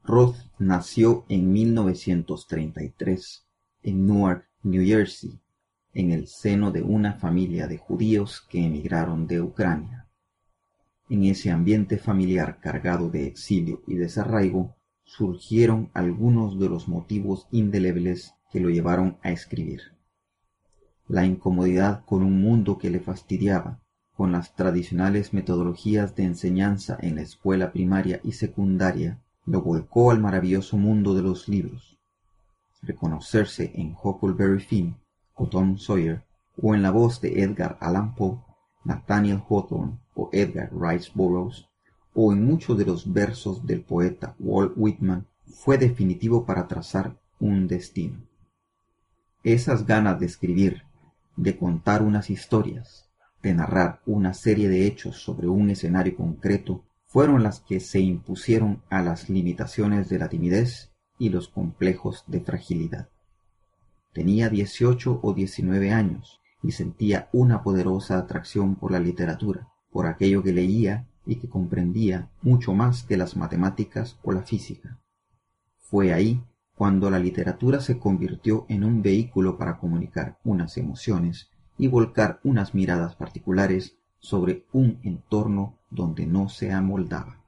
Roth nació en 1933 en Newark, New Jersey, en el seno de una familia de judíos que emigraron de Ucrania. En ese ambiente familiar cargado de exilio y desarraigo surgieron algunos de los motivos indelebles que lo llevaron a escribir. La incomodidad con un mundo que le fastidiaba, con las tradicionales metodologías de enseñanza en la escuela primaria y secundaria, lo volcó al maravilloso mundo de los libros. Reconocerse en Huckleberry Finn o Tom Sawyer, o en la voz de Edgar Allan Poe, Nathaniel Hawthorne o Edgar Rice Burroughs, o en muchos de los versos del poeta Walt Whitman, fue definitivo para trazar un destino. Esas ganas de escribir, de contar unas historias, de narrar una serie de hechos sobre un escenario concreto, fueron las que se impusieron a las limitaciones de la timidez y los complejos de fragilidad. Tenía 18 o 19 años y sentía una poderosa atracción por la literatura, por aquello que leía y que comprendía mucho más que las matemáticas o la física. Fue ahí cuando la literatura se convirtió en un vehículo para comunicar unas emociones y volcar unas miradas particulares sobre un entorno donde no se amoldaba.